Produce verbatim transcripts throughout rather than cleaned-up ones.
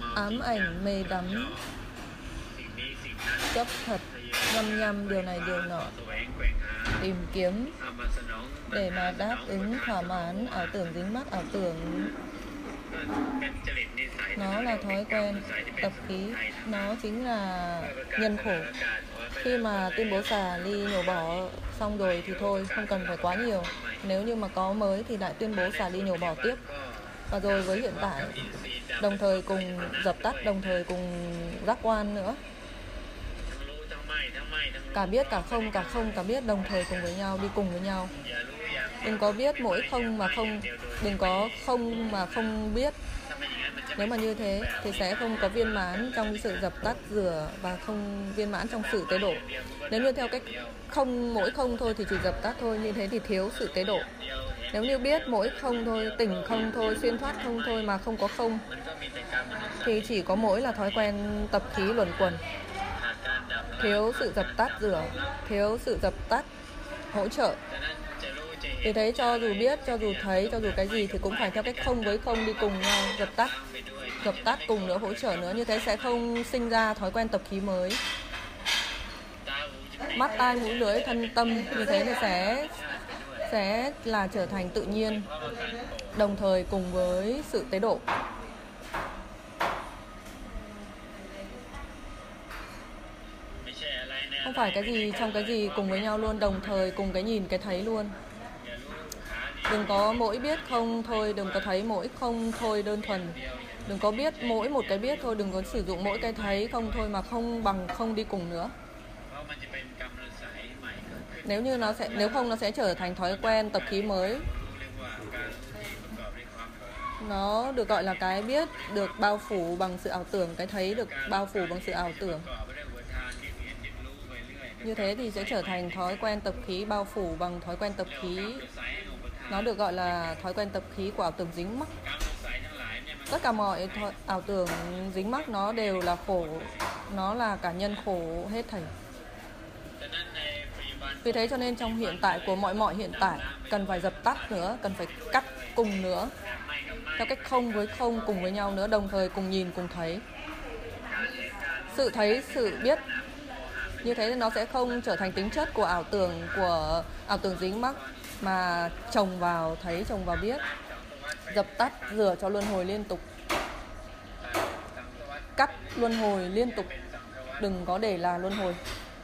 ám ảnh mê đắm, chấp thật, nhăm nhăm điều này điều nọ, tìm kiếm để mà đáp ứng thỏa mãn ảo tưởng dính mắc ảo tưởng. Nó là thói quen, tập khí, nó chính là nhân khổ. Khi mà tuyên bố xả ly nhổ bỏ xong rồi thì thôi, không cần phải quá nhiều. Nếu như mà có mới thì lại tuyên bố xả ly nhổ bỏ tiếp. Và rồi với hiện tại, đồng thời cùng dập tắt, đồng thời cùng giác quan nữa. Cả biết cả không, cả không cả biết, đồng thời cùng với nhau, đi cùng với nhau. Đừng có biết mỗi không mà không, đừng có không mà không biết. Nếu mà như thế thì sẽ không có viên mãn trong sự dập tắt rửa và không viên mãn trong sự tế độ. Nếu như theo cách không mỗi không thôi thì chỉ dập tắt thôi, như thế thì thiếu sự tế độ. Nếu như biết mỗi không thôi, tỉnh không thôi, xuyên thoát không thôi mà không có không, thì chỉ có mỗi là thói quen tập khí luẩn quẩn. Thiếu sự dập tắt rửa, thiếu sự dập tắt hỗ trợ. Vì thế cho dù biết, cho dù thấy, cho dù cái gì thì cũng phải theo cách không với không đi cùng nhau, dập tắt, dập tắt cùng nữa, hỗ trợ nữa. Như thế sẽ không sinh ra thói quen tập khí mới. Mắt, tai, mũi, lưỡi, thân, tâm, như thế thì sẽ sẽ là trở thành tự nhiên, đồng thời cùng với sự tế độ. Không phải cái gì trong cái gì cùng với nhau luôn, đồng thời cùng cái nhìn, cái thấy luôn. Đừng có mỗi biết không thôi, đừng có thấy mỗi không thôi đơn thuần. Đừng có biết mỗi một cái biết thôi, đừng có sử dụng mỗi cái thấy không thôi mà không bằng không đi cùng nữa. Nếu như nó sẽ nếu không nó sẽ trở thành thói quen tập khí mới. Nó được gọi là cái biết được bao phủ bằng sự ảo tưởng, cái thấy được bao phủ bằng sự ảo tưởng. Như thế thì sẽ trở thành thói quen tập khí bao phủ bằng thói quen tập khí. Nó được gọi là thói quen tập khí của ảo tưởng dính mắc. Tất cả mọi th- ảo tưởng dính mắc nó đều là khổ, nó là cả nhân khổ hết thảy. Vì thế cho nên trong hiện tại của mọi mọi hiện tại cần phải dập tắt nữa, cần phải cắt cùng nữa, theo cách không với không cùng với nhau nữa, đồng thời cùng nhìn cùng thấy. Sự thấy, sự biết. Như thế thì nó sẽ không trở thành tính chất của ảo tưởng của ảo tưởng dính mắc mà chồng vào thấy, chồng vào biết. Dập tắt, rửa cho luân hồi liên tục. Cắt luân hồi liên tục, đừng có để là luân hồi.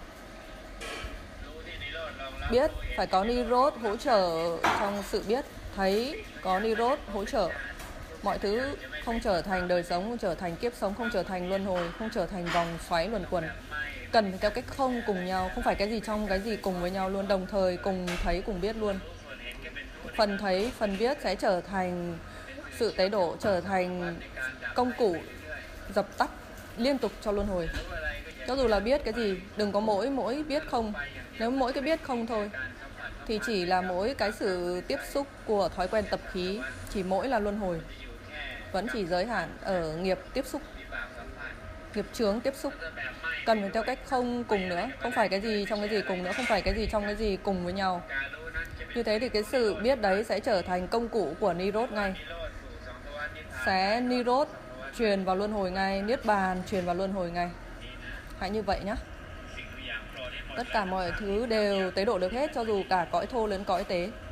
Biết phải có Nirod hỗ trợ trong sự biết, thấy có Nirod hỗ trợ. Mọi thứ không trở thành đời sống, không trở thành kiếp sống, không trở thành luân hồi, không trở thành vòng xoáy luẩn quẩn. Cần phải theo cách không cùng nhau, không phải cái gì trong cái gì cùng với nhau luôn, đồng thời cùng thấy cùng biết luôn. Phần thấy, phần biết sẽ trở thành sự tế độ, trở thành công cụ dập tắt liên tục cho luân hồi. Cho dù là biết cái gì, đừng có mỗi mỗi biết không. Nếu mỗi cái biết không thôi thì chỉ là mỗi cái sự tiếp xúc của thói quen tập khí, chỉ mỗi là luân hồi. Vẫn chỉ giới hạn ở nghiệp tiếp xúc, nghiệp chướng tiếp xúc. Cần phải theo cách không cùng nữa, không phải cái gì trong cái gì cùng nữa, không phải cái gì trong cái gì cùng với nhau. Như thế thì cái sự biết đấy sẽ trở thành công cụ của Nirod ngay. Sẽ Nirod truyền vào luân hồi ngay, Niết bàn truyền vào luân hồi ngay. Hãy như vậy nhé. Tất cả mọi thứ đều tế độ được hết, cho dù cả cõi thô lẫn cõi tế.